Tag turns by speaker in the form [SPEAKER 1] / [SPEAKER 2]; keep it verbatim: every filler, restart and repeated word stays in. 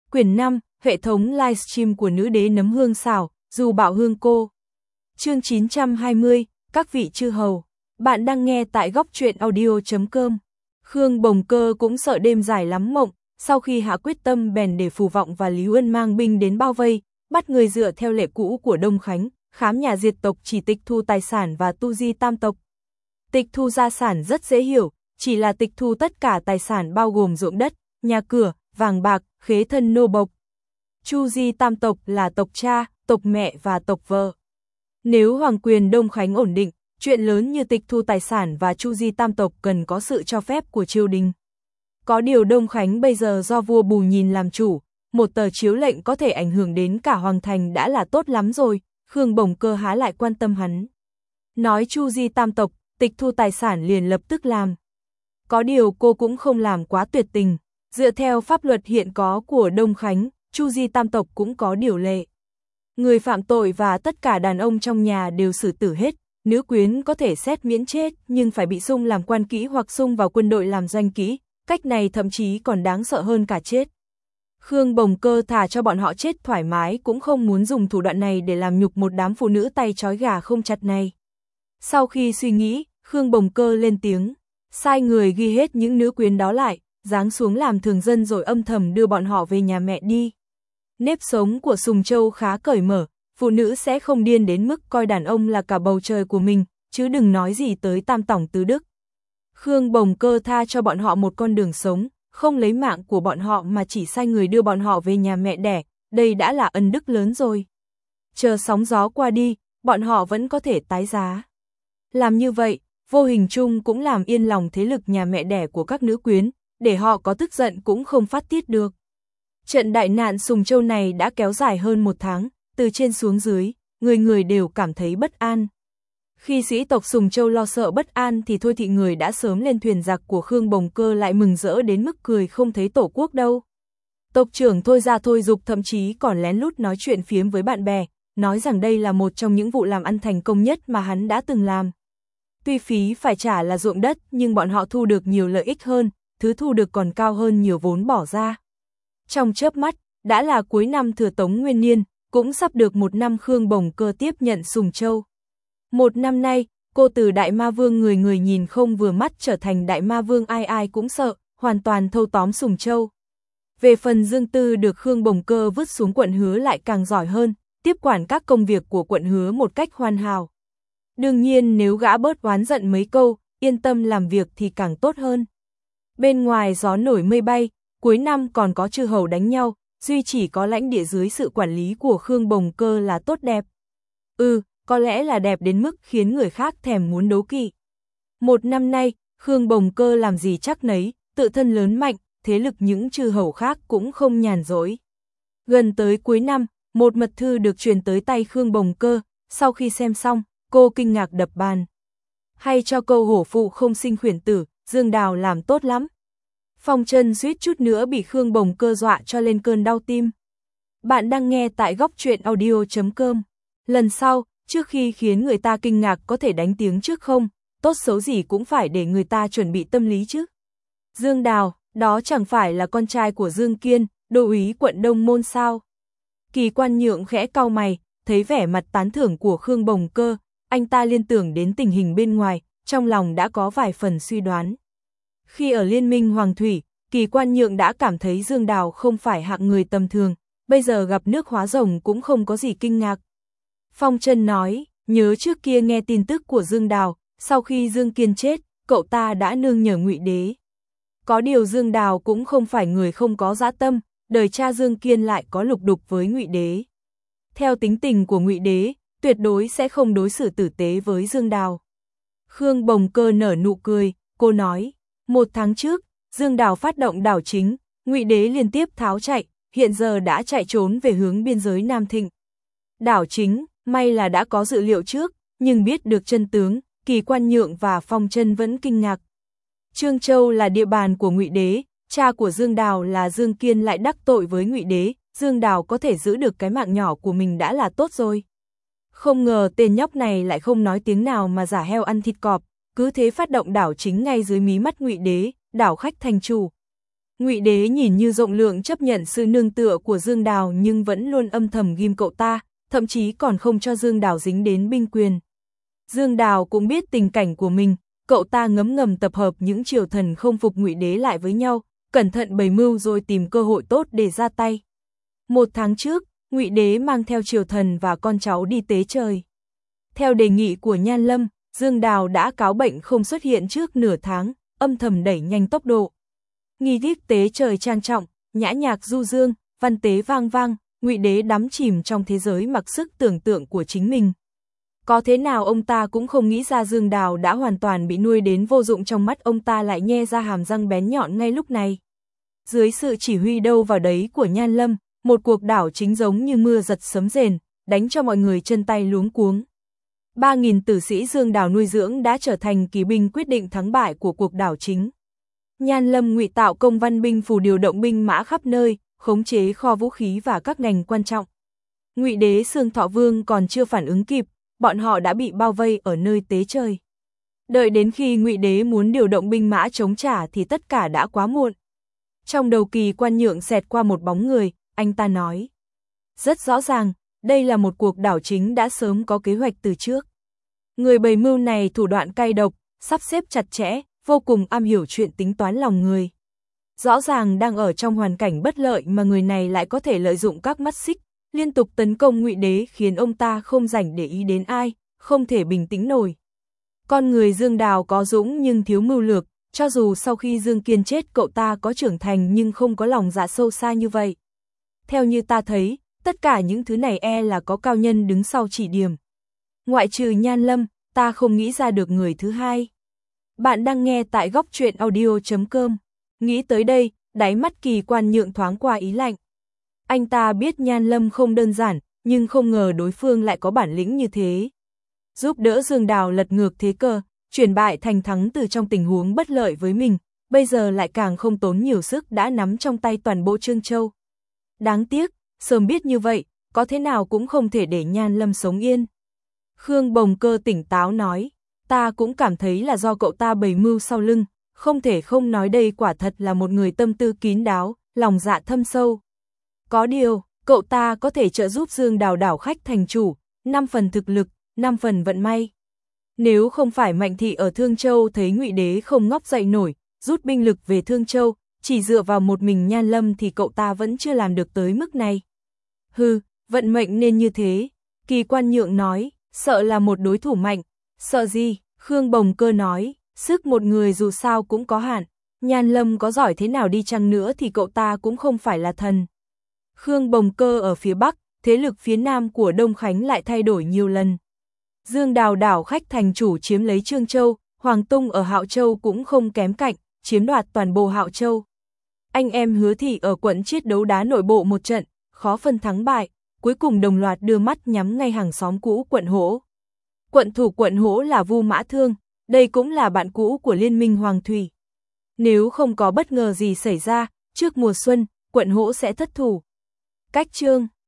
[SPEAKER 1] Quyển năm, hệ thống livestream của nữ đế nấm hương xào, dù bảo hương cô. Chương chín trăm hai mươi, các vị chư hầu. Bạn đang nghe tại góc truyện audio chấm com. Khương Bồng Cơ cũng sợ đêm dài lắm mộng, sau khi hạ quyết tâm bèn để Phù Vọng và Lý Uân mang binh đến bao vây, bắt người dựa theo lệ cũ của Đông Khánh, khám nhà diệt tộc chỉ tịch thu tài sản và tu di tam tộc. Tịch thu gia sản rất dễ hiểu, chỉ là tịch thu tất cả tài sản bao gồm ruộng đất, nhà cửa, vàng bạc, khế thân nô bộc. Chu di tam tộc là tộc cha, tộc mẹ và tộc vợ. Nếu hoàng quyền Đông Khánh ổn định, chuyện lớn như tịch thu tài sản và chu di tam tộc cần có sự cho phép của triều đình. Có điều Đông Khánh bây giờ do vua Bù Nhìn làm chủ, một tờ chiếu lệnh có thể ảnh hưởng đến cả hoàng thành đã là tốt lắm rồi, Khương Bồng Cơ há lại quan tâm hắn. Nói chu di tam tộc, tịch thu tài sản liền lập tức làm. Có điều cô cũng không làm quá tuyệt tình, dựa theo pháp luật hiện có của Đông Khánh, chu di tam tộc cũng có điều lệ. Người phạm tội và tất cả đàn ông trong nhà đều xử tử hết, nữ quyến có thể xét miễn chết nhưng phải bị sung làm quan kỹ hoặc sung vào quân đội làm doanh kỹ, cách này thậm chí còn đáng sợ hơn cả chết. Khương Bồng Cơ thà cho bọn họ chết thoải mái cũng không muốn dùng thủ đoạn này để làm nhục một đám phụ nữ tay trói gà không chặt này. Sau khi suy nghĩ, Khương Bồng Cơ lên tiếng, sai người ghi hết những nữ quyến đó lại, giáng xuống làm thường dân rồi âm thầm đưa bọn họ về nhà mẹ đi. Nếp sống của Sùng Châu khá cởi mở, phụ nữ sẽ không điên đến mức coi đàn ông là cả bầu trời của mình, chứ đừng nói gì tới tam tòng tứ đức. Khương Bồng Cơ tha cho bọn họ một con đường sống, không lấy mạng của bọn họ mà chỉ sai người đưa bọn họ về nhà mẹ đẻ, đây đã là ân đức lớn rồi. Chờ sóng gió qua đi, bọn họ vẫn có thể tái giá. Làm như vậy, vô hình chung cũng làm yên lòng thế lực nhà mẹ đẻ của các nữ quyến, để họ có tức giận cũng không phát tiết được. Trận đại nạn Sùng Châu này đã kéo dài hơn một tháng, từ trên xuống dưới, người người đều cảm thấy bất an. Khi sĩ tộc Sùng Châu lo sợ bất an thì thôi thị người đã sớm lên thuyền giặc của Khương Bồng Cơ lại mừng rỡ đến mức cười không thấy tổ quốc đâu. Tộc trưởng Thôi Gia Thôi Dục thậm chí còn lén lút nói chuyện phiếm với bạn bè, nói rằng đây là một trong những vụ làm ăn thành công nhất mà hắn đã từng làm. Tuy phí phải trả là ruộng đất nhưng bọn họ thu được nhiều lợi ích hơn, thứ thu được còn cao hơn nhiều vốn bỏ ra. Trong chớp mắt, đã là cuối năm Thừa Tống Nguyên Niên, cũng sắp được một năm Khương Bồng Cơ tiếp nhận Sùng Châu. Một năm nay, cô từ Đại Ma Vương người người nhìn không vừa mắt trở thành Đại Ma Vương ai ai cũng sợ, hoàn toàn thâu tóm Sùng Châu. Về phần Dương Tư được Khương Bồng Cơ vứt xuống quận Hứa lại càng giỏi hơn, tiếp quản các công việc của quận Hứa một cách hoàn hảo. Đương nhiên nếu gã bớt oán giận mấy câu, yên tâm làm việc thì càng tốt hơn. Bên ngoài gió nổi mây bay, cuối năm còn có chư hầu đánh nhau, duy chỉ có lãnh địa dưới sự quản lý của Khương Bồng Cơ là tốt đẹp. Ừ, có lẽ là đẹp đến mức khiến người khác thèm muốn đố kỵ. Một năm nay, Khương Bồng Cơ làm gì chắc nấy, tự thân lớn mạnh, thế lực những chư hầu khác cũng không nhàn rỗi. Gần tới cuối năm, một mật thư được truyền tới tay Khương Bồng Cơ, sau khi xem xong, cô kinh ngạc đập bàn. Hay cho câu hổ phụ không sinh khuyển tử, Dương Đào làm tốt lắm. Phong Trân suýt chút nữa bị Khương Bồng Cơ dọa cho lên cơn đau tim. Bạn đang nghe tại góc truyện audio chấm com. Lần sau, trước khi khiến người ta kinh ngạc có thể đánh tiếng trước không, tốt xấu gì cũng phải để người ta chuẩn bị tâm lý chứ. Dương Đào, đó chẳng phải là con trai của Dương Kiên, đô úy quận Đông Môn sao? Kỳ Quan Nhượng khẽ cau mày, thấy vẻ mặt tán thưởng của Khương Bồng Cơ, anh ta liên tưởng đến tình hình bên ngoài, trong lòng đã có vài phần suy đoán. Khi ở Liên minh Hoàng Thủy, Kỳ Quan Nhượng đã cảm thấy Dương Đào không phải hạng người tầm thường, bây giờ gặp nước hóa rồng cũng không có gì kinh ngạc. Phong Trân nói, nhớ trước kia nghe tin tức của Dương Đào, sau khi Dương Kiên chết, cậu ta đã nương nhờ Ngụy Đế. Có điều Dương Đào cũng không phải người không có dã tâm, đời cha Dương Kiên lại có lục đục với Ngụy Đế. Theo tính tình của Ngụy Đế, tuyệt đối sẽ không đối xử tử tế với Dương Đào. Khương Bồng Cơ nở nụ cười, cô nói, một tháng trước, Dương Đào phát động đảo chính, Ngụy Đế liên tiếp tháo chạy, hiện giờ đã chạy trốn về hướng biên giới Nam Thịnh. Đảo chính, may là đã có dự liệu trước, nhưng biết được chân tướng, Kỳ Quan Nhượng và Phong Trân vẫn kinh ngạc. Trương Châu là địa bàn của Ngụy Đế, cha của Dương Đào là Dương Kiên lại đắc tội với Ngụy Đế, Dương Đào có thể giữ được cái mạng nhỏ của mình đã là tốt rồi. Không ngờ tên nhóc này lại không nói tiếng nào mà giả heo ăn thịt cọp, cứ thế phát động đảo chính ngay dưới mí mắt Ngụy Đế, đảo khách thành chủ. Ngụy Đế nhìn như rộng lượng chấp nhận sự nương tựa của Dương Đào nhưng vẫn luôn âm thầm ghim cậu ta, thậm chí còn không cho Dương Đào dính đến binh quyền. Dương Đào cũng biết tình cảnh của mình, cậu ta ngấm ngầm tập hợp những triều thần không phục Ngụy Đế lại với nhau, cẩn thận bày mưu rồi tìm cơ hội tốt để ra tay. Một tháng trước, Ngụy Đế mang theo triều thần và con cháu đi tế trời. Theo đề nghị của Nhan Lâm, Dương Đào đã cáo bệnh không xuất hiện trước nửa tháng, âm thầm đẩy nhanh tốc độ. Nghi thức tế trời trang trọng, nhã nhạc du dương, văn tế vang vang, Ngụy Đế đắm chìm trong thế giới mặc sức tưởng tượng của chính mình. Có thế nào ông ta cũng không nghĩ ra Dương Đào đã hoàn toàn bị nuôi đến vô dụng, trong mắt ông ta lại nhe ra hàm răng bén nhọn ngay lúc này. Dưới sự chỉ huy đâu vào đấy của Nhan Lâm, một cuộc đảo chính giống như mưa giật sấm rền, đánh cho mọi người chân tay luống cuống. ba nghìn tử sĩ Dương Đào nuôi dưỡng đã trở thành kỳ binh quyết định thắng bại của cuộc đảo chính. Nhan Lâm ngụy tạo công văn binh phủ, điều động binh mã khắp nơi, khống chế kho vũ khí và các ngành quan trọng. Ngụy Đế Xương Thọ Vương còn chưa phản ứng kịp, bọn họ đã bị bao vây ở nơi tế trời. Đợi đến khi Ngụy Đế muốn điều động binh mã chống trả thì tất cả đã quá muộn. Trong đầu Kỳ Quan Nhượng xẹt qua một bóng người, anh ta nói. Rất rõ ràng, đây là một cuộc đảo chính đã sớm có kế hoạch từ trước. Người bày mưu này thủ đoạn cay độc, sắp xếp chặt chẽ, vô cùng am hiểu chuyện tính toán lòng người. Rõ ràng đang ở trong hoàn cảnh bất lợi mà người này lại có thể lợi dụng các mắt xích, liên tục tấn công Ngụy Đế, khiến ông ta không rảnh để ý đến ai, không thể bình tĩnh nổi. Con người Dương Đào có dũng nhưng thiếu mưu lược, cho dù sau khi Dương Kiên chết cậu ta có trưởng thành nhưng không có lòng dạ sâu xa như vậy. Theo như ta thấy, tất cả những thứ này e là có cao nhân đứng sau chỉ điểm. Ngoại trừ Nhan Lâm, ta không nghĩ ra được người thứ hai. Bạn đang nghe tại góc truyện audio chấm com. Nghĩ tới đây, đáy mắt Kỳ Quan Nhượng thoáng qua ý lạnh. Anh ta biết Nhan Lâm không đơn giản, nhưng không ngờ đối phương lại có bản lĩnh như thế. Giúp đỡ Dương Đào lật ngược thế cờ, chuyển bại thành thắng từ trong tình huống bất lợi với mình, bây giờ lại càng không tốn nhiều sức đã nắm trong tay toàn bộ Trương Châu. Đáng tiếc, sớm biết như vậy, có thế nào cũng không thể để Nhan Lâm sống yên. Khương Bồng Cơ tỉnh táo nói, ta cũng cảm thấy là do cậu ta bày mưu sau lưng, không thể không nói đây quả thật là một người tâm tư kín đáo, lòng dạ thâm sâu. Có điều, cậu ta có thể trợ giúp Dương Đào đảo khách thành chủ, năm phần thực lực, năm phần vận may. Nếu không phải Mạnh Thị ở Thương Châu thấy Ngụy Đế không ngóc dậy nổi, rút binh lực về Thương Châu, chỉ dựa vào một mình Nhan Lâm thì cậu ta vẫn chưa làm được tới mức này. Hừ, vận mệnh nên như thế, Kỳ Quan Nhượng nói, sợ là một đối thủ mạnh, sợ gì, Khương Bồng Cơ nói, sức một người dù sao cũng có hạn, Nhan Lâm có giỏi thế nào đi chăng nữa thì cậu ta cũng không phải là thần. Khương Bồng Cơ ở phía Bắc, thế lực phía Nam của Đông Khánh lại thay đổi nhiều lần. Dương Đào đảo khách thành chủ chiếm lấy Trương Châu, Hoàng Tung ở Hạo Châu cũng không kém cạnh, chiếm đoạt toàn bộ Hạo Châu. Anh em Hứa Thị ở quận Chiết đấu đá nội bộ một trận, khó phân thắng bại, cuối cùng đồng loạt đưa mắt nhắm ngay hàng xóm cũ quận Hỗ. Quận thủ quận Hỗ là Vu Mã Thương, đây cũng là bạn cũ của Liên minh Hoàng Thủy. Nếu không có bất ngờ gì xảy ra, trước mùa xuân, quận Hỗ sẽ thất thủ. Cách chương